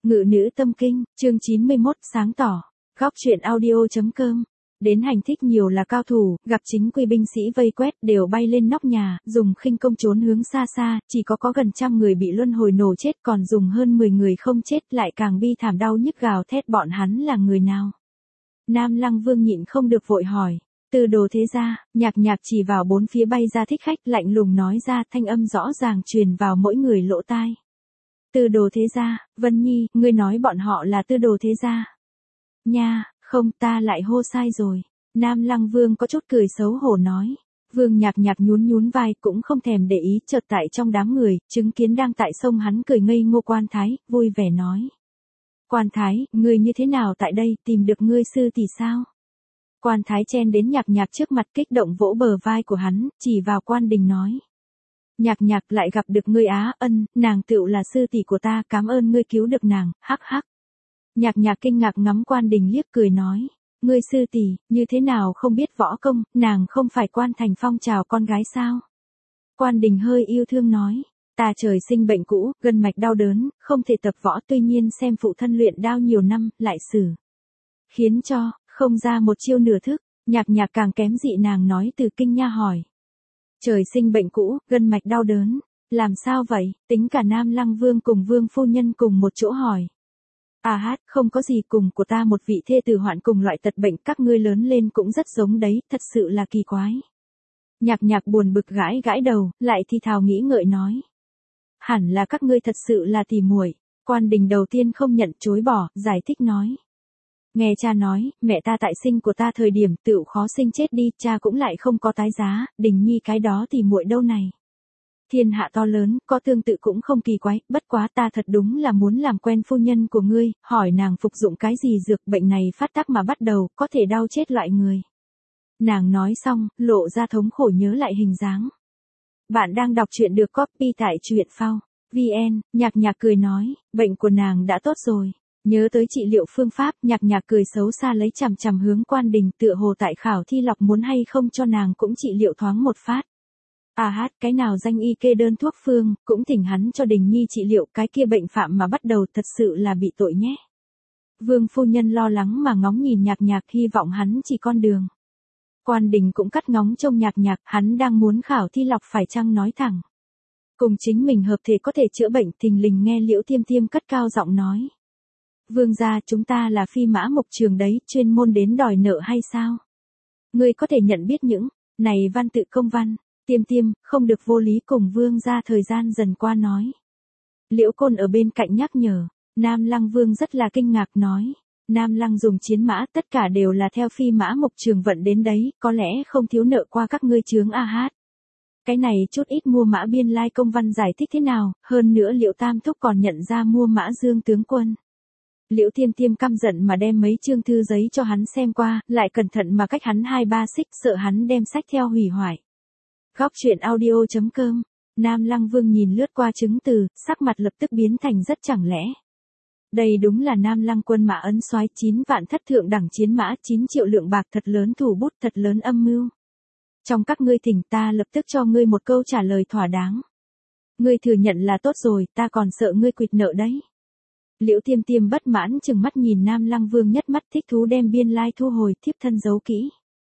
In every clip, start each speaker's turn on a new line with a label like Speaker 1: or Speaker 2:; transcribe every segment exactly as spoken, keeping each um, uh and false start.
Speaker 1: Ngự nữ tâm kinh, chương chín mươi mốt, sáng tỏ. Góc truyện audio chấm com. Đến hành thích nhiều là cao thủ, gặp chính quy binh sĩ vây quét đều bay lên nóc nhà, dùng khinh công trốn hướng xa xa, chỉ có có gần trăm người bị luân hồi nổ chết, còn dùng hơn mười người không chết, lại càng bi thảm đau nhức gào thét bọn hắn là người nào. Nam Lăng Vương nhịn không được vội hỏi. Tư Đồ thế gia. Nhạc Nhạc chỉ vào bốn phía bay ra thích khách, lạnh lùng nói ra, thanh âm rõ ràng truyền vào mỗi người lỗ tai. Tư Đồ thế gia. Vân Nhi, ngươi nói bọn họ là Tư Đồ thế gia. Nha, không, ta lại hô sai rồi. Nam Lăng Vương có chút cười xấu hổ nói. Vương Nhạc Nhạc nhún nhún vai, cũng không thèm để ý, chợt tại trong đám người, chứng kiến đang tại sông hắn cười ngây ngô Quan Thái, vui vẻ nói. Quan Thái, ngươi như thế nào tại đây, tìm được ngươi sư tỷ sao? Quan Thái chen đến Nhạc Nhạc trước mặt, kích động vỗ bờ vai của hắn, chỉ vào Quan Đình nói. Nhạc Nhạc lại gặp được ngươi á, ân, nàng tựu là sư tỷ của ta, cảm ơn ngươi cứu được nàng, hắc hắc. Nhạc Nhạc kinh ngạc ngắm Quan Đình liếc cười nói, ngươi sư tỷ, như thế nào không biết võ công, nàng không phải Quan Thành Phong chào con gái sao? Quan Đình hơi yêu thương nói, ta trời sinh bệnh cũ, gân mạch đau đớn, không thể tập võ, tuy nhiên xem phụ thân luyện đao nhiều năm, lại xử khiến cho không ra một chiêu nửa thức. Nhạc Nhạc càng kém dị nàng nói từ kinh nha hỏi. Trời sinh bệnh cũ, gân mạch đau đớn, làm sao vậy? Tính cả Nam Lăng Vương cùng Vương phu nhân cùng một chỗ hỏi. À hát, không có gì, cùng của ta một vị thê tử hoạn cùng loại tật bệnh, các ngươi lớn lên cũng rất giống đấy, thật sự là kỳ quái. Nhạc Nhạc buồn bực gãi gãi đầu, lại thì thào nghĩ ngợi nói. Hẳn là các ngươi thật sự là tỉ muội. Quan Đình đầu tiên không nhận, chối bỏ, giải thích nói. Nghe cha nói, mẹ ta tại sinh của ta thời điểm tựu khó sinh chết đi, cha cũng lại không có tái giá, Đình Nhi cái đó thì muội đâu này. Thiên hạ to lớn, có tương tự cũng không kỳ quái, bất quá ta thật đúng là muốn làm quen phu nhân của ngươi, hỏi nàng phục dụng cái gì dược, bệnh này phát tác mà bắt đầu, có thể đau chết loại người. Nàng nói xong, lộ ra thống khổ nhớ lại hình dáng. Bạn đang đọc truyện được copy tại truyện phao chấm vn. Nhạc Nhạc cười nói, bệnh của nàng đã tốt rồi. Nhớ tới trị liệu phương pháp, Nhạc Nhạc cười xấu xa lấy chằm chằm hướng Quan Đình, tựa hồ tại khảo thi lọc muốn hay không cho nàng cũng trị liệu thoáng một phát. À hát, cái nào danh y kê đơn thuốc phương, cũng thỉnh hắn cho Đình Nhi trị liệu, cái kia bệnh phạm mà bắt đầu thật sự là bị tội nhé. Vương phu nhân lo lắng mà ngóng nhìn Nhạc Nhạc, hy vọng hắn chỉ con đường. Quan Đình cũng cắt ngóng trông Nhạc Nhạc, hắn đang muốn khảo thi lọc phải chăng nói thẳng. Cùng chính mình hợp thể có thể chữa bệnh, thình lình nghe Liễu Tiêm Tiêm cất cao giọng nói. Vương gia, chúng ta là Phi Mã Mộc Trường đấy, chuyên môn đến đòi nợ hay sao? Ngươi có thể nhận biết những này văn tự công văn. Tiêm Tiêm, không được vô lý, cùng Vương gia thời gian dần qua nói. Liễu Côn ở bên cạnh nhắc nhở. Nam Lăng Vương rất là kinh ngạc nói. Nam Lăng dùng chiến mã, tất cả đều là theo Phi Mã Mộc Trường vận đến đấy, có lẽ không thiếu nợ qua các ngươi chướng a hát. Cái này chút ít mua mã biên lai công văn giải thích thế nào, hơn nữa Liễu Tam Thúc còn nhận ra mua mã Dương tướng quân. Liễu Tiêm Tiêm căm giận mà đem mấy chương thư giấy cho hắn xem qua, lại cẩn thận mà cách hắn hai ba xích, sợ hắn đem sách theo hủy hoại. Góc truyện audio chấm com. Nam Lăng Vương nhìn lướt qua chứng từ, sắc mặt lập tức biến thành rất chẳng lẽ. Đây đúng là Nam Lăng quân mã ấn soái chín vạn thất thượng đẳng chiến mã, chín triệu lượng bạc, thật lớn thủ bút, thật lớn âm mưu. Trong các ngươi thỉnh ta lập tức cho ngươi một câu trả lời thỏa đáng. Ngươi thừa nhận là tốt rồi, ta còn sợ ngươi quỵt nợ đấy. Liễu Tiêm Tiêm bất mãn chừng mắt nhìn Nam Lăng Vương, nhất mắt thích thú đem biên lai thu hồi, thiếp thân giấu kỹ.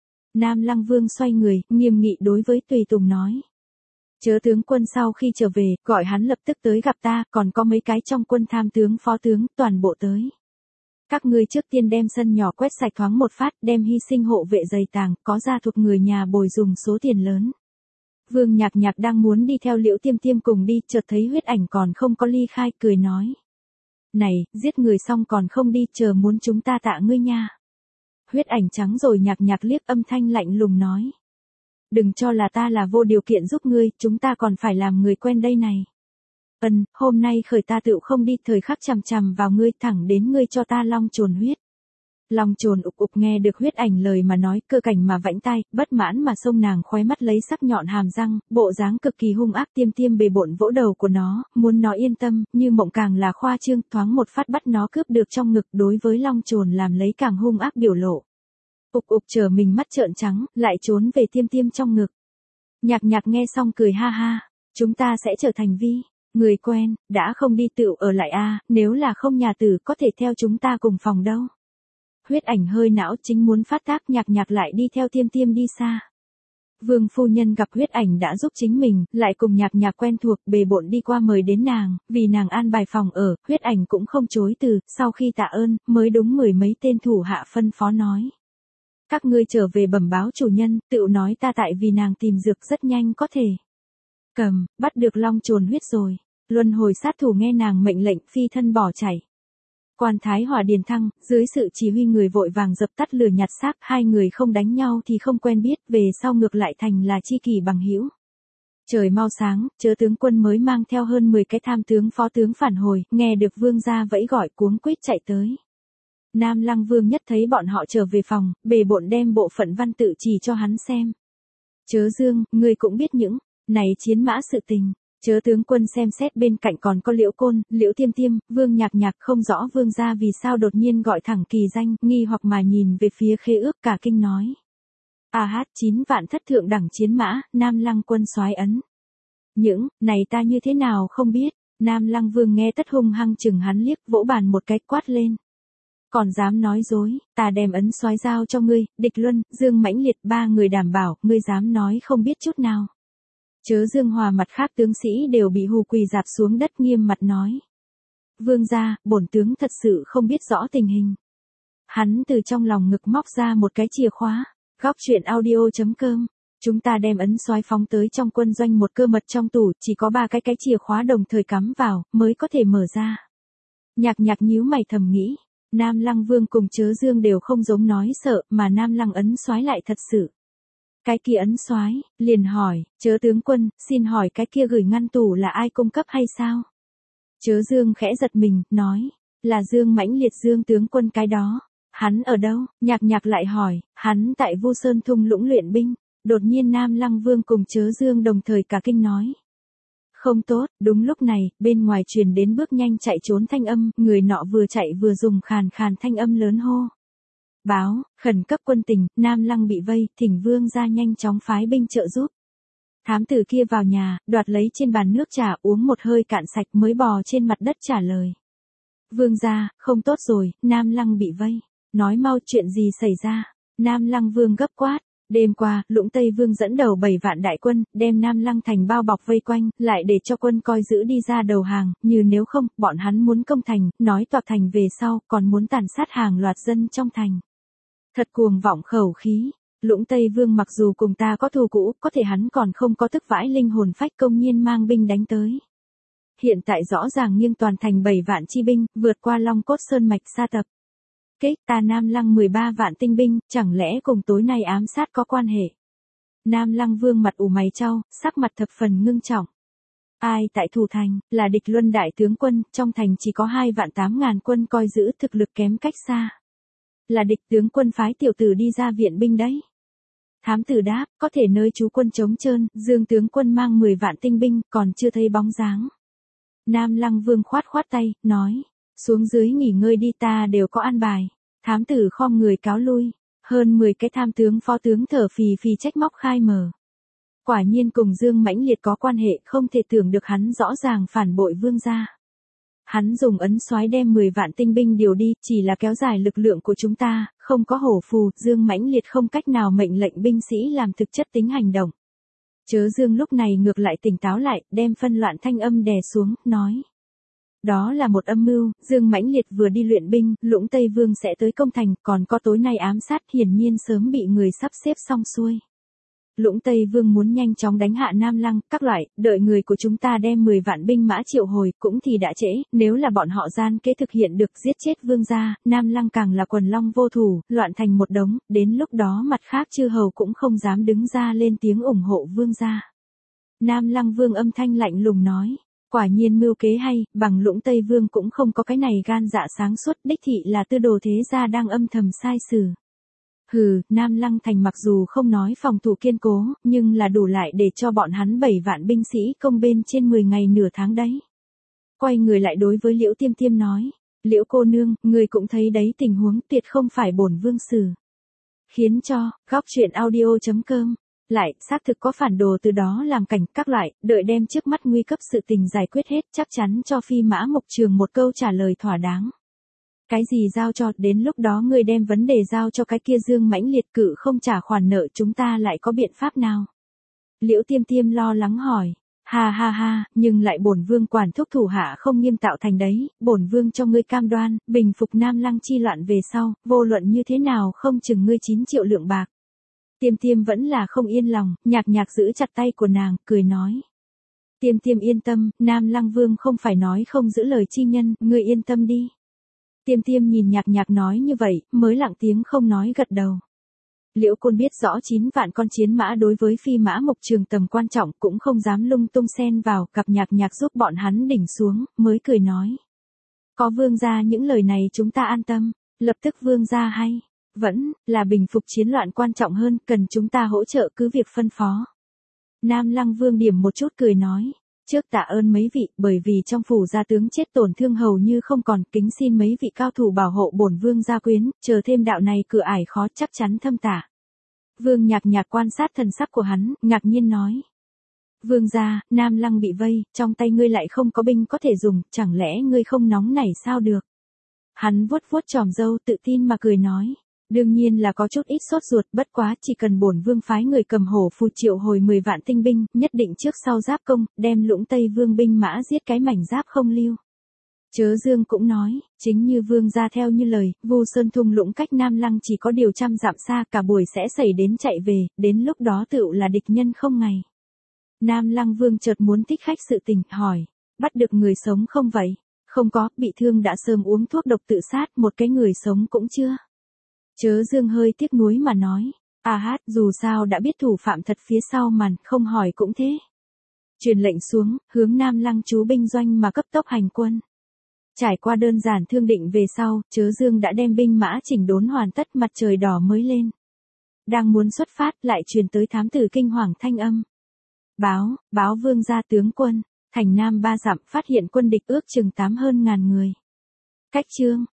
Speaker 1: Nam Lăng Vương xoay người, nghiêm nghị đối với tùy tùng nói. Chớ tướng quân sau khi trở về, gọi hắn lập tức tới gặp ta, còn có mấy cái trong quân tham tướng phó tướng, toàn bộ tới. Các ngươi trước tiên đem sân nhỏ quét sạch thoáng một phát, đem hy sinh hộ vệ dày tàng, có gia thuộc người nhà bồi dùng số tiền lớn. Vương Nhạc Nhạc đang muốn đi theo Liễu Tiêm Tiêm cùng đi, chợt thấy huyết ảnh còn không có ly khai, cười nói. Này, giết người xong còn không đi, chờ muốn chúng ta tạ ngươi nha. Huyết ảnh trắng rồi Nhạc Nhạc liếc, âm thanh lạnh lùng nói. Đừng cho là ta là vô điều kiện giúp ngươi, chúng ta còn phải làm người quen đây này. Ân, hôm nay khởi ta tựu không đi, thời khắc chằm chằm vào ngươi, thẳng đến ngươi cho ta long trồn huyết. Long trồn ục ục nghe được huyết ảnh lời mà nói, cơ cảnh mà vẫy tay, bất mãn mà xông nàng khóe mắt lấy sắc nhọn hàm răng, bộ dáng cực kỳ hung ác. Tiêm Tiêm bề bộn vỗ đầu của nó, muốn nó yên tâm, như mộng càng là khoa trương, thoáng một phát bắt nó cướp được trong ngực, đối với long trồn làm lấy càng hung ác biểu lộ. Ục ục chờ mình mắt trợn trắng, lại trốn về Tiêm Tiêm trong ngực. Nhạc Nhạc nghe xong cười ha ha, chúng ta sẽ trở thành vi Người quen, đã không đi tựu ở lại a, nếu là không nhà tử có thể theo chúng ta cùng phòng đâu. Huyết Ảnh hơi não chính muốn phát tác, Nhạc Nhạc lại đi theo Tiêm Tiêm đi xa. Vương phu nhân gặp Huyết Ảnh đã giúp chính mình, lại cùng Nhạc Nhạc quen thuộc, bề bộn đi qua mời đến nàng, vì nàng an bài phòng ở, Huyết Ảnh cũng không chối từ, sau khi tạ ơn, mới đúng mười mấy tên thủ hạ phân phó nói. Các ngươi trở về bẩm báo chủ nhân, tựu nói ta tại vì nàng tìm dược rất nhanh có thể. Cầm, bắt được long trồn huyết rồi. Luân hồi sát thủ nghe nàng mệnh lệnh phi thân bỏ chạy. Quan Thái Hỏa điền thăng, dưới sự chỉ huy người vội vàng dập tắt lửa nhặt xác, hai người không đánh nhau thì không quen biết, về sau ngược lại thành là chi kỷ bằng hữu. Trời mau sáng, Chớ tướng quân mới mang theo hơn mười cái tham tướng phó tướng phản hồi, nghe được vương gia vẫy gọi cuống quýt chạy tới. Nam Lăng Vương nhất thấy bọn họ trở về phòng, bề bộn đem bộ phận văn tự chỉ cho hắn xem. Chớ Dương, ngươi cũng biết những này chiến mã sự tình. Chớ tướng quân xem xét bên cạnh còn có Liễu Côn, Liễu Tiêm Tiêm, Vương Nhạc Nhạc, không rõ vương gia vì sao đột nhiên gọi thẳng kỳ danh, nghi hoặc mà nhìn về phía khế ước, cả kinh nói. A hát chín vạn thất thượng đẳng chiến mã, Nam Lăng quân soái ấn. Những này ta như thế nào không biết. Nam Lăng Vương nghe tất hung hăng chừng hắn liếc, vỗ bàn một cái quát lên. Còn dám nói dối, ta đem ấn soái giao cho ngươi, Địch Luân, Dương Mãnh Liệt ba người đảm bảo, ngươi dám nói không biết chút nào. Chớ Dương Hòa mặt khác tướng sĩ đều bị hù quỳ dạp xuống đất nghiêm mặt nói. Vương gia, bổn tướng thật sự không biết rõ tình hình. Hắn từ trong lòng ngực móc ra một cái chìa khóa. Góc truyện audio chấm com. Chúng ta đem ấn soái phóng tới trong quân doanh một cơ mật trong tủ, chỉ có ba cái cái chìa khóa đồng thời cắm vào, mới có thể mở ra. Nhạc Nhạc nhíu mày thầm nghĩ. Nam Lăng Vương cùng Chớ Dương đều không giống nói sợ, mà Nam Lăng ấn soái lại thật sự. Cái kia ấn soái, liền hỏi, Chớ tướng quân, xin hỏi cái kia gửi ngăn tủ là ai cung cấp hay sao? Chớ Dương khẽ giật mình, nói, là Dương Mãnh Liệt Dương tướng quân cái đó. Hắn ở đâu? Nhạc Nhạc lại hỏi, hắn tại Vu Sơn thung lũng luyện binh. Đột nhiên Nam Lăng Vương cùng Chớ Dương đồng thời cả kinh nói. Không tốt, đúng lúc này, bên ngoài truyền đến bước nhanh chạy trốn thanh âm, người nọ vừa chạy vừa dùng khàn khàn thanh âm lớn hô. Báo, khẩn cấp quân tình, Nam Lăng bị vây, thỉnh vương ra nhanh chóng phái binh trợ giúp. Thám tử kia vào nhà, đoạt lấy trên bàn nước trà uống một hơi cạn sạch mới bò trên mặt đất trả lời. Vương ra, không tốt rồi, Nam Lăng bị vây. Nói mau chuyện gì xảy ra. Nam Lăng Vương gấp quát. Đêm qua, Lũng Tây Vương dẫn đầu bảy vạn đại quân, đem Nam Lăng thành bao bọc vây quanh, lại để cho quân coi giữ đi ra đầu hàng, như nếu không, bọn hắn muốn công thành, nói tọa thành về sau, còn muốn tàn sát hàng loạt dân trong thành. Thật cuồng vọng khẩu khí. Lũng Tây Vương mặc dù cùng ta có thù cũ, có thể hắn còn không có tức vãi linh hồn phách công nhiên mang binh đánh tới. Hiện tại rõ ràng nghiêng toàn thành bảy vạn chi binh, vượt qua Long Cốt Sơn mạch sa tập. Kích ta Nam Lăng mười ba vạn tinh binh, chẳng lẽ cùng tối nay ám sát có quan hệ? Nam Lăng Vương mặt ủ mày chau, sắc mặt thập phần ngưng trọng. Ai tại thủ thành, là Địch Luân đại tướng quân, trong thành chỉ có hai vạn tám ngàn quân coi giữ, thực lực kém cách xa. Là Địch tướng quân phái tiểu tử đi ra viện binh đấy. Thám tử đáp, có thể nơi trú quân trống trơn, Dương tướng quân mang mười vạn tinh binh, còn chưa thấy bóng dáng. Nam Lăng Vương khoát khoát tay, nói, xuống dưới nghỉ ngơi đi, ta đều có an bài. Thám tử khom người cáo lui, hơn mười cái tham tướng phó tướng thở phì phì trách móc khai mở. Quả nhiên cùng Dương Mãnh Liệt có quan hệ, không thể tưởng được hắn rõ ràng phản bội vương gia. Hắn dùng ấn soái đem mười vạn tinh binh điều đi, chỉ là kéo dài lực lượng của chúng ta, không có hổ phù, Dương Mãnh Liệt không cách nào mệnh lệnh binh sĩ làm thực chất tính hành động. Chớ Dương lúc này ngược lại tỉnh táo lại, đem phân loạn thanh âm đè xuống, nói. Đó là một âm mưu, Dương Mãnh Liệt vừa đi luyện binh, Lũng Tây Vương sẽ tới công thành, còn có tối nay ám sát, hiển nhiên sớm bị người sắp xếp xong xuôi. Lũng Tây Vương muốn nhanh chóng đánh hạ Nam Lăng, các loại, đợi người của chúng ta đem mười vạn binh mã triệu hồi, cũng thì đã trễ, nếu là bọn họ gian kế thực hiện được giết chết vương gia, Nam Lăng càng là quần long vô thủ, loạn thành một đống, đến lúc đó mặt khác chư hầu cũng không dám đứng ra lên tiếng ủng hộ vương gia. Nam Lăng Vương âm thanh lạnh lùng nói. Quả nhiên mưu kế hay, bằng Lũng Tây Vương cũng không có cái này gan dạ sáng suốt, đích thị là tư đồ thế gia đang âm thầm sai sử. Hừ, Nam Lăng thành mặc dù không nói phòng thủ kiên cố, nhưng là đủ lại để cho bọn hắn bảy vạn binh sĩ công bên trên mười ngày nửa tháng đấy. Quay người lại đối với Liễu Tiêm Tiêm nói, Liễu cô nương, người cũng thấy đấy, tình huống tuyệt không phải bổn vương xử. Khiến cho, góc truyện audio chấm com lại, xác thực có phản đồ từ đó làm cảnh, các loại, đợi đem trước mắt nguy cấp sự tình giải quyết hết, chắc chắn cho Phi Mã Mộc Trường một câu trả lời thỏa đáng. Cái gì giao cho, đến lúc đó ngươi đem vấn đề giao cho cái kia Dương mãnh liệt cự không trả khoản nợ chúng ta lại có biện pháp nào? Liễu Tiêm Tiêm lo lắng hỏi. Ha ha ha, nhưng lại bổn vương quản thúc thủ hạ không nghiêm tạo thành đấy, bổn vương cho ngươi cam đoan, bình phục Nam Lăng chi loạn về sau, vô luận như thế nào không chừng ngươi chín triệu lượng bạc. Tiêm Tiêm vẫn là không yên lòng, nhạc nhạc giữ chặt tay của nàng, cười nói. Tiêm Tiêm yên tâm, Nam Lăng vương không phải nói không giữ lời chi nhân, ngươi yên tâm đi. Tiêm Tiêm nhìn nhạc nhạc nói như vậy, mới lặng tiếng không nói gật đầu. Liễu Côn biết rõ chín vạn con chiến mã đối với Phi Mã Mộc Trường tầm quan trọng cũng không dám lung tung xen vào, gặp nhạc nhạc giúp bọn hắn đỉnh xuống, mới cười nói. Có vương gia những lời này chúng ta an tâm, lập tức vương gia hay, vẫn là bình phục chiến loạn quan trọng hơn, cần chúng ta hỗ trợ cứ việc phân phó. Nam Lăng vương điểm một chút cười nói. Trước tạ ơn mấy vị, bởi vì trong phủ gia tướng chết tổn thương hầu như không còn, kính xin mấy vị cao thủ bảo hộ bổn vương gia quyến, chờ thêm đạo này cửa ải khó chắc chắn thâm tả. Vương nhạc nhạc quan sát thần sắc của hắn, ngạc nhiên nói. Vương gia, Nam Lăng bị vây, trong tay ngươi lại không có binh có thể dùng, chẳng lẽ ngươi không nóng nảy sao được? Hắn vuốt vuốt tròm râu tự tin mà cười nói. Đương nhiên là có chút ít sốt ruột, bất quá chỉ cần bổn vương phái người cầm hổ phù triệu hồi mười vạn tinh binh, nhất định trước sau giáp công, đem Lũng Tây Vương binh mã giết cái mảnh giáp không lưu. Chớ Dương cũng nói, chính như vương gia theo như lời, Vu Sơn thung lũng cách Nam Lăng chỉ có điều trăm dặm xa, cả buổi sẽ xảy đến chạy về, đến lúc đó tựu là địch nhân không ngày. Nam Lăng vương chợt muốn thích khách sự tình, hỏi, bắt được người sống không vậy? Không có, bị thương đã sớm uống thuốc độc tự sát, một cái người sống cũng chưa. Chớ Dương hơi tiếc nuối mà nói, à hát, dù sao đã biết thủ phạm thật phía sau màn, không hỏi cũng thế. Truyền lệnh xuống, hướng Nam Lăng chú binh doanh mà cấp tốc hành quân. Trải qua đơn giản thương định về sau, Chớ Dương đã đem binh mã chỉnh đốn hoàn tất, mặt trời đỏ mới lên. Đang muốn xuất phát, lại truyền tới thám tử kinh hoàng thanh âm. Báo, báo vương gia tướng quân, thành Nam ba dặm phát hiện quân địch ước chừng tám hơn ngàn người. Cách chương.